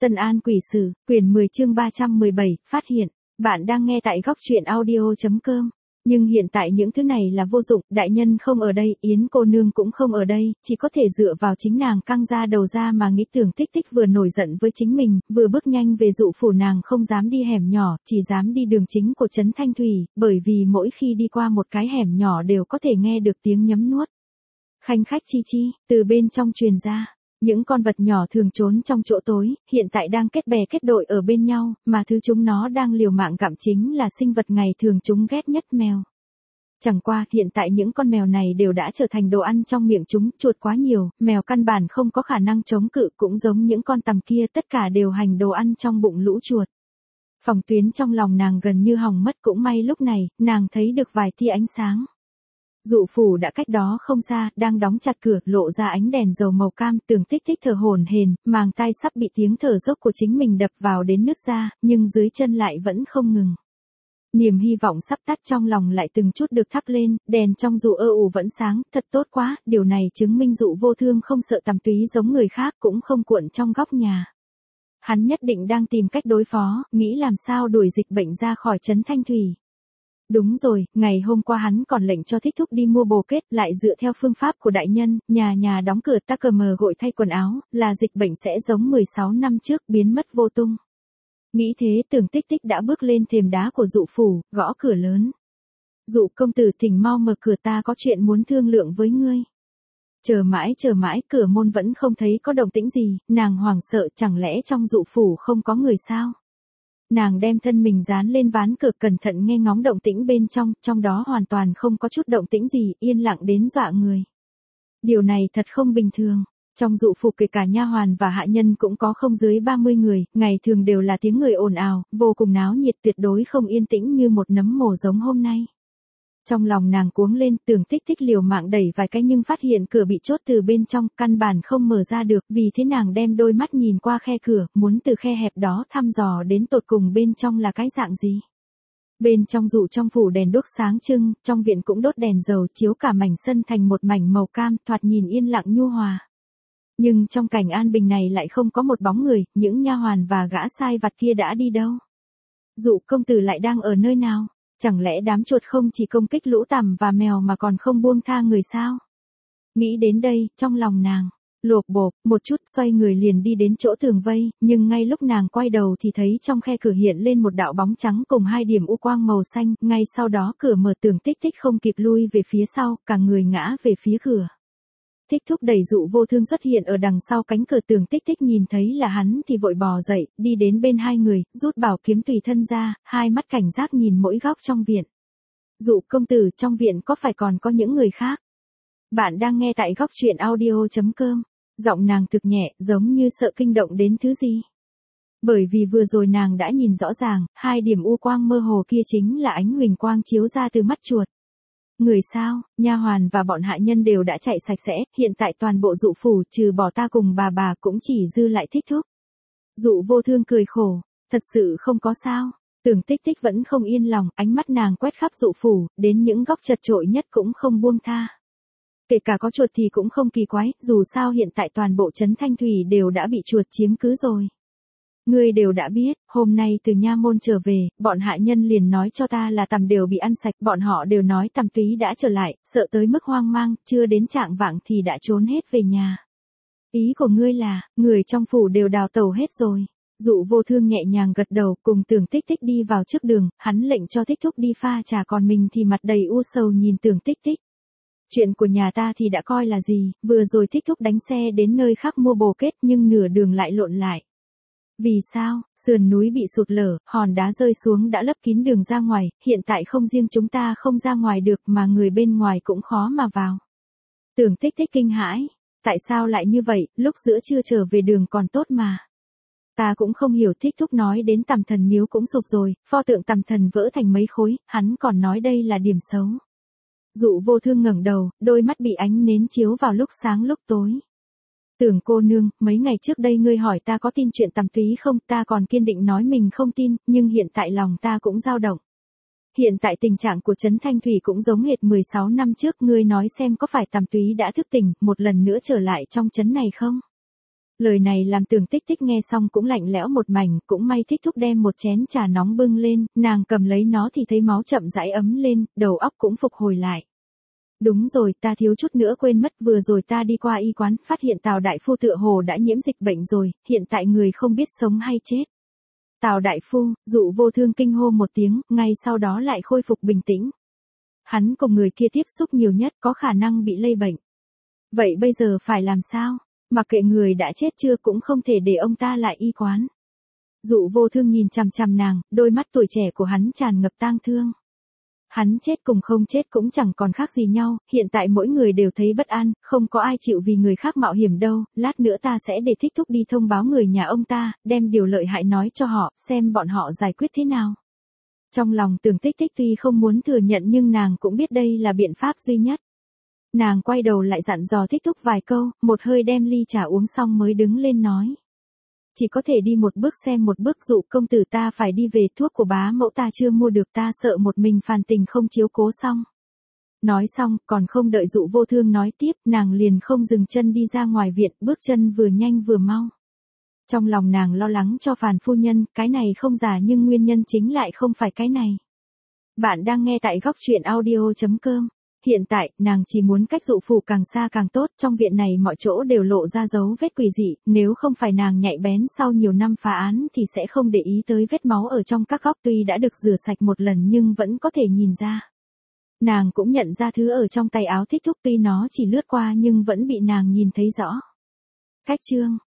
Tân An Quỷ Sử, quyển 10 chương 317, phát hiện. Bạn đang nghe tại góc truyện audio.com. Nhưng hiện tại những thứ này là vô dụng, đại nhân không ở đây, Yến cô nương cũng không ở đây, chỉ có thể dựa vào chính nàng căng ra đầu ra mà nghĩ tưởng Tích Tích vừa nổi giận với chính mình, vừa bước nhanh về dụ phủ nàng không dám đi hẻm nhỏ, chỉ dám đi đường chính của trấn Thanh Thủy, bởi vì mỗi khi đi qua một cái hẻm nhỏ đều có thể nghe được tiếng nhấm nuốt. Khanh khách chi chi, từ bên trong truyền ra. Những con vật nhỏ thường trốn trong chỗ tối, hiện tại đang kết bè kết đội ở bên nhau, mà thứ chúng nó đang liều mạng gặm chính là sinh vật ngày thường chúng ghét nhất mèo. Chẳng qua, hiện tại những con mèo này đều đã trở thành đồ ăn trong miệng chúng, chuột quá nhiều, mèo căn bản không có khả năng chống cự, cũng giống những con tằm kia, tất cả đều hành đồ ăn trong bụng lũ chuột. Phòng tuyến trong lòng nàng gần như hỏng mất, cũng may lúc này, nàng thấy được vài tia ánh sáng. Dụ phủ đã cách đó không xa, đang đóng chặt cửa, lộ ra ánh đèn dầu màu cam, Tưởng Tích Tích thở hổn hển, màng tai sắp bị tiếng thở dốc của chính mình đập vào đến nứt ra, nhưng dưới chân lại vẫn không ngừng. Niềm hy vọng sắp tắt trong lòng lại từng chút được thắp lên, đèn trong dụ vẫn sáng, thật tốt quá, điều này chứng minh Dụ Vô Thương không sợ tằm túy giống người khác, cũng không cuộn trong góc nhà. Hắn nhất định đang tìm cách đối phó, nghĩ làm sao đuổi dịch bệnh ra khỏi trấn Thanh Thủy. Đúng rồi, ngày hôm qua hắn còn lệnh cho Thích Thúc đi mua bồ kết, lại dựa theo phương pháp của đại nhân, nhà nhà đóng cửa ta cờ mờ gội thay quần áo, là dịch bệnh sẽ giống 16 năm trước biến mất vô tung. Nghĩ thế Tưởng Tích Tích đã bước lên thềm đá của dụ phủ, gõ cửa lớn. Dụ công tử thỉnh mau mở cửa, ta có chuyện muốn thương lượng với ngươi. Chờ mãi, cửa môn vẫn không thấy có động tĩnh gì, nàng hoảng sợ, chẳng lẽ trong dụ phủ không có người sao? Nàng đem thân mình dán lên ván cửa, cẩn thận nghe ngóng động tĩnh bên trong đó hoàn toàn không có chút động tĩnh gì, yên lặng đến dọa người. Điều này thật không bình thường. Trong dụ phủ kể cả nha hoàn và hạ nhân cũng có không dưới 30 người, ngày thường đều là tiếng người ồn ào, vô cùng náo nhiệt, tuyệt đối không yên tĩnh như một nấm mồ giống hôm nay. Trong lòng nàng cuống lên, Tưởng Tích Tích liều mạng đẩy vài cái nhưng phát hiện cửa bị chốt từ bên trong, căn bản không mở ra được, vì thế nàng đem đôi mắt nhìn qua khe cửa, muốn từ khe hẹp đó thăm dò đến tột cùng bên trong là cái dạng gì. Bên trong dụ trong phủ đèn đuốc sáng trưng, trong viện cũng đốt đèn dầu chiếu cả mảnh sân thành một mảnh màu cam, thoạt nhìn yên lặng nhu hòa. Nhưng trong cảnh an bình này lại không có một bóng người, những nha hoàn và gã sai vặt kia đã đi đâu? Dụ công tử lại đang ở nơi nào? Chẳng lẽ đám chuột không chỉ công kích lũ tằm và mèo mà còn không buông tha người sao? Nghĩ đến đây, trong lòng nàng lộp bộp một chút, xoay người liền đi đến chỗ tường vây, nhưng ngay lúc nàng quay đầu thì thấy trong khe cửa hiện lên một đạo bóng trắng cùng hai điểm u quang màu xanh, ngay sau đó cửa mở, Tưởng Tích Tích không kịp lui về phía sau, cả người ngã về phía cửa. Thích Thúc đẩy Dụ Vô Thương xuất hiện ở đằng sau cánh cửa, Tưởng Tích Tích nhìn thấy là hắn thì vội bò dậy, đi đến bên hai người, rút bảo kiếm tùy thân ra, hai mắt cảnh giác nhìn mỗi góc trong viện. Dụ công tử, trong viện có phải còn có những người khác? Bạn đang nghe tại góc truyện audio.com. Giọng nàng thực nhẹ, giống như sợ kinh động đến thứ gì. Bởi vì vừa rồi nàng đã nhìn rõ ràng, hai điểm u quang mơ hồ kia chính là ánh huỳnh quang chiếu ra từ mắt chuột. Người sao? Nha hoàn và bọn hạ nhân đều đã chạy sạch sẽ, hiện tại toàn bộ dụ phủ trừ bỏ ta cùng bà cũng chỉ dư lại Thích Thúc. Dụ Vô Thương cười khổ, thật sự không có sao. Tưởng Tích Tích vẫn không yên lòng, ánh mắt nàng quét khắp dụ phủ, đến những góc chật chội nhất cũng không buông tha. Kể cả có chuột thì cũng không kỳ quái, dù sao hiện tại toàn bộ trấn Thanh Thủy đều đã bị chuột chiếm cứ rồi. Ngươi đều đã biết, hôm nay từ nha môn trở về, bọn hạ nhân liền nói cho ta là tằm đều bị ăn sạch, bọn họ đều nói tằm túy đã trở lại, sợ tới mức hoang mang, chưa đến trạng vạng thì đã trốn hết về nhà. Ý của ngươi là, người trong phủ đều đào tẩu hết rồi. Dụ Vô Thương nhẹ nhàng gật đầu, cùng Tưởng Tích Tích đi vào trước đường, hắn lệnh cho Thích Thúc đi pha trà, còn mình thì mặt đầy u sầu nhìn Tưởng Tích Tích. Chuyện của nhà ta thì đã coi là gì, vừa rồi Thích Thúc đánh xe đến nơi khác mua bồ kết nhưng nửa đường lại lộn lại. Vì sao? Sườn núi bị sụt lở, hòn đá rơi xuống đã lấp kín đường ra ngoài, hiện tại không riêng chúng ta không ra ngoài được mà người bên ngoài cũng khó mà vào. Tưởng Tích Tích kinh hãi, tại sao lại như vậy, lúc giữa trưa trở về đường còn tốt mà. Ta cũng không hiểu. Thích Thúc nói đến Tằm Thần miếu cũng sụp rồi, pho tượng Tằm Thần vỡ thành mấy khối, hắn còn nói đây là điểm xấu. Dụ Vô Thương ngẩng đầu, đôi mắt bị ánh nến chiếu vào lúc sáng lúc tối. Tưởng cô nương, mấy ngày trước đây ngươi hỏi ta có tin chuyện tằm túy không, ta còn kiên định nói mình không tin, nhưng hiện tại lòng ta cũng dao động. Hiện tại tình trạng của trấn Thanh Thủy cũng giống hệt 16 năm trước, ngươi nói xem có phải tằm túy đã thức tỉnh, một lần nữa trở lại trong trấn này không? Lời này làm Tưởng Tích Tích nghe xong cũng lạnh lẽo một mảnh, cũng may Thích Thúc đem một chén trà nóng bưng lên, nàng cầm lấy nó thì thấy máu chậm rãi ấm lên, đầu óc cũng phục hồi lại. Đúng rồi, ta thiếu chút nữa quên mất, vừa rồi ta đi qua y quán, phát hiện Tào đại phu tựa hồ đã nhiễm dịch bệnh rồi, hiện tại người không biết sống hay chết. Tào đại phu, Dụ Vô Thương kinh hô một tiếng, ngay sau đó lại khôi phục bình tĩnh. Hắn cùng người kia tiếp xúc nhiều nhất, có khả năng bị lây bệnh. Vậy bây giờ phải làm sao? Mặc kệ người đã chết chưa cũng không thể để ông ta lại y quán. Dụ Vô Thương nhìn chằm chằm nàng, đôi mắt tuổi trẻ của hắn tràn ngập tang thương. Hắn chết cùng không chết cũng chẳng còn khác gì nhau, hiện tại mỗi người đều thấy bất an, không có ai chịu vì người khác mạo hiểm đâu, lát nữa ta sẽ để Thích Thúc đi thông báo người nhà ông ta, đem điều lợi hại nói cho họ, xem bọn họ giải quyết thế nào. Trong lòng Tưởng Tích Tích tuy không muốn thừa nhận nhưng nàng cũng biết đây là biện pháp duy nhất. Nàng quay đầu lại dặn dò Thích Thúc vài câu, một hơi đem ly trà uống xong mới đứng lên nói. Chỉ có thể đi một bước xem một bước, Dụ công tử ta phải đi về, thuốc của bá mẫu ta chưa mua được, ta sợ một mình Phàn Tình không chiếu cố xong. Nói xong, còn không đợi Dụ Vô Thương nói tiếp, nàng liền không dừng chân đi ra ngoài viện, bước chân vừa nhanh vừa mau. Trong lòng nàng lo lắng cho Phàn phu nhân, cái này không giả nhưng nguyên nhân chính lại không phải cái này. Bạn đang nghe tại góc truyện audio.com. Hiện tại, nàng chỉ muốn cách Dụ phủ càng xa càng tốt, trong viện này mọi chỗ đều lộ ra dấu vết quỷ dị, nếu không phải nàng nhạy bén sau nhiều năm phá án thì sẽ không để ý tới vết máu ở trong các góc, tuy đã được rửa sạch một lần nhưng vẫn có thể nhìn ra. Nàng cũng nhận ra thứ ở trong tay áo Thích Thúc, tuy nó chỉ lướt qua nhưng vẫn bị nàng nhìn thấy rõ. Cách chương